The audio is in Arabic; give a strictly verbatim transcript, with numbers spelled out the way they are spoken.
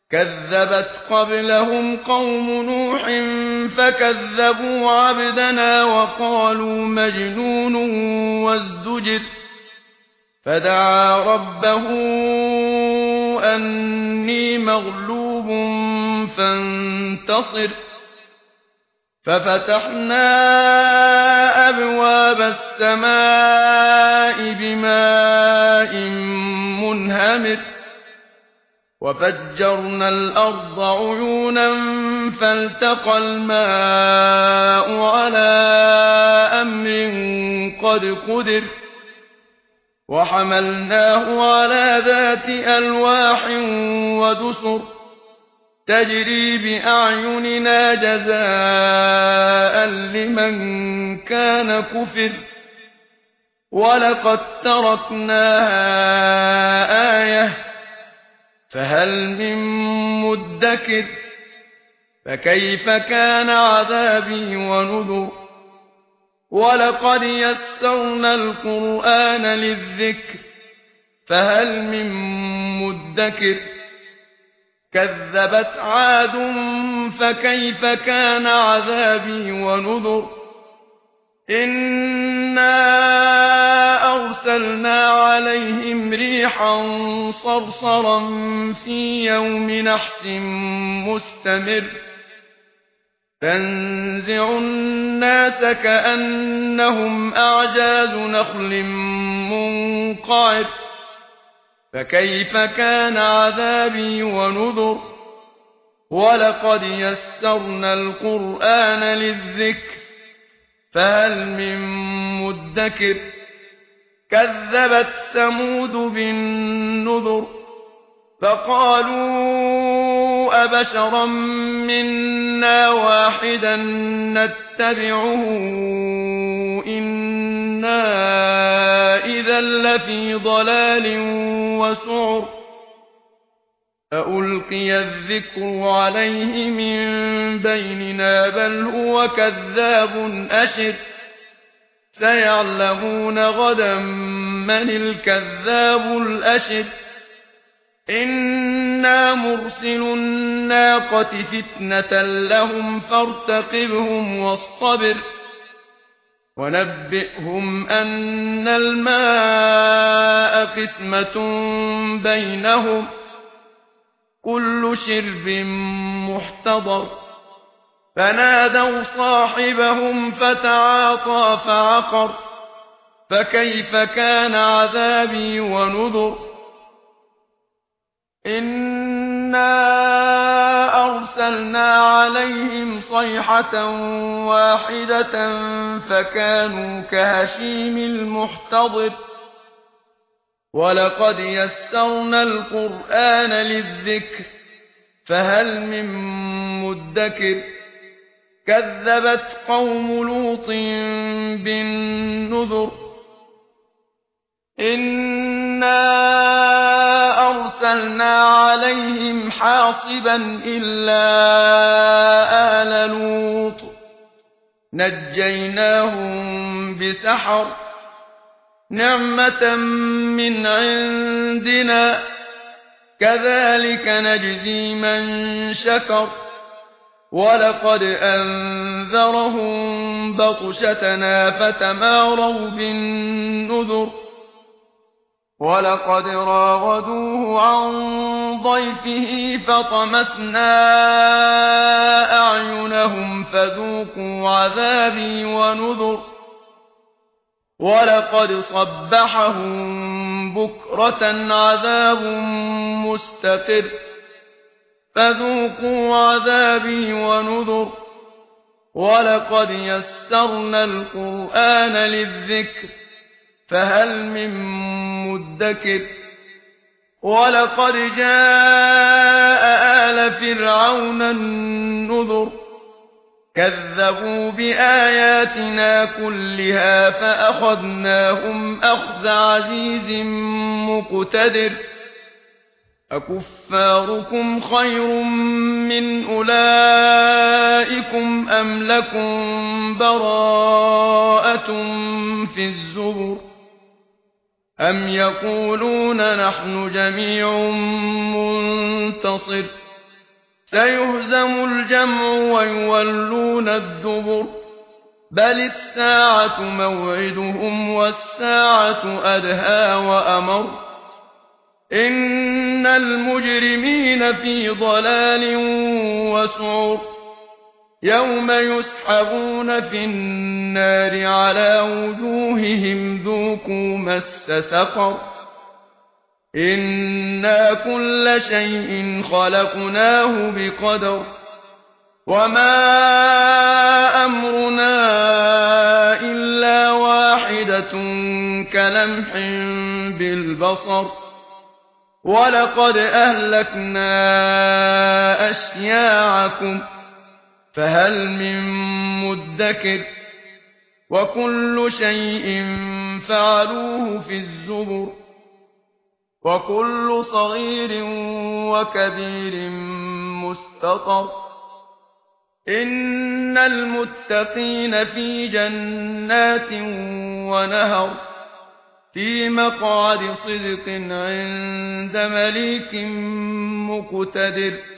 كذبت قبلهم قوم نوح فكذبوا عبدنا وقالوا مجنون وازدجر فدعا ربه أني مغلوب فانتصر ففتحنا أبواب السماء بماء منهمر وفجرنا الأرض عيونا فالتقى الماء على أمر قد قدر وحملناه على ذات ألواح ودسر تجري بأعيننا جزاء لمن كان كفر ولقد تركناها آية فهل من مدكر فكيف كان عذابي ونذر ولقد يسرنا القرآن للذكر فهل من مدكر كذبت عاد فكيف كان عذابي ونذر إنا أرسلنا عليهم ريحا صرصرا في يوم نحس مستمر تنزع الناس كأنهم أعجاز نخل منقعر فكيف كان عذابي ونذر ولقد يسرنا القرآن للذكر فهل من مدكر كذبت ثمود بالنذر فقالوا أبشرا منا واحدا نتبعه إنا إذا لفي ضلال وسعر أألقي الذكر عليه من بيننا بل هو كذاب أشر سيعلمون غدا من الكذاب الأشر إنا مرسل الناقة فتنة لهم فارتقبهم واصطبر ونبئهم أن الماء قسمة بينهم كل شرب محتضر فنادوا صاحبهم فتعاطى فعقر فكيف كان عذابي ونذر إنا أرسلنا عليهم صيحة واحدة فكانوا كهشيم المحتضر ولقد يسرنا القرآن للذكر فهل من مدكر كذبت قوم لوط بالنذر إنا أرسلنا عليهم حاصبا إلا آل لوط نجيناهم بسحر نعمة من عندنا كذلك نجزي من شكر ولقد أنذرهم بطشتنا فتماروا بالنذر ولقد راودوه عن ضيفه فطمسنا أعينهم فذوقوا عذابي ونذر ولقد صبحهم بكرة عذاب مستقر فذوقوا عذابي ونذر ولقد يسرنا القرآن للذكر فهل من مدكر ولقد جاء آل فرعون النذر كذبوا بآياتنا كلها فأخذناهم أخذ عزيز مقتدر أكفاركم خير من أولئكم أم لكم براءة في الزبر أم يقولون نحن جميع منتصر سيهزم الجمع ويولون الدبر بل الساعة موعدهم والساعة أدهى وأمر إن المجرمين في ضلال وسعر يوم يسحبون في النار على وجوههم ذوقوا مس سقر إنا كل شيء خلقناه بقدر وما أمرنا إلا واحدة كلمح بالبصر ولقد أهلكنا أشياعكم فهل من مدكر وكل شيء فعلوه في الزبر وكل صغير وكبير مستطر إن المتقين في جنات ونهر في مقعد صدق عند مليك مقتدر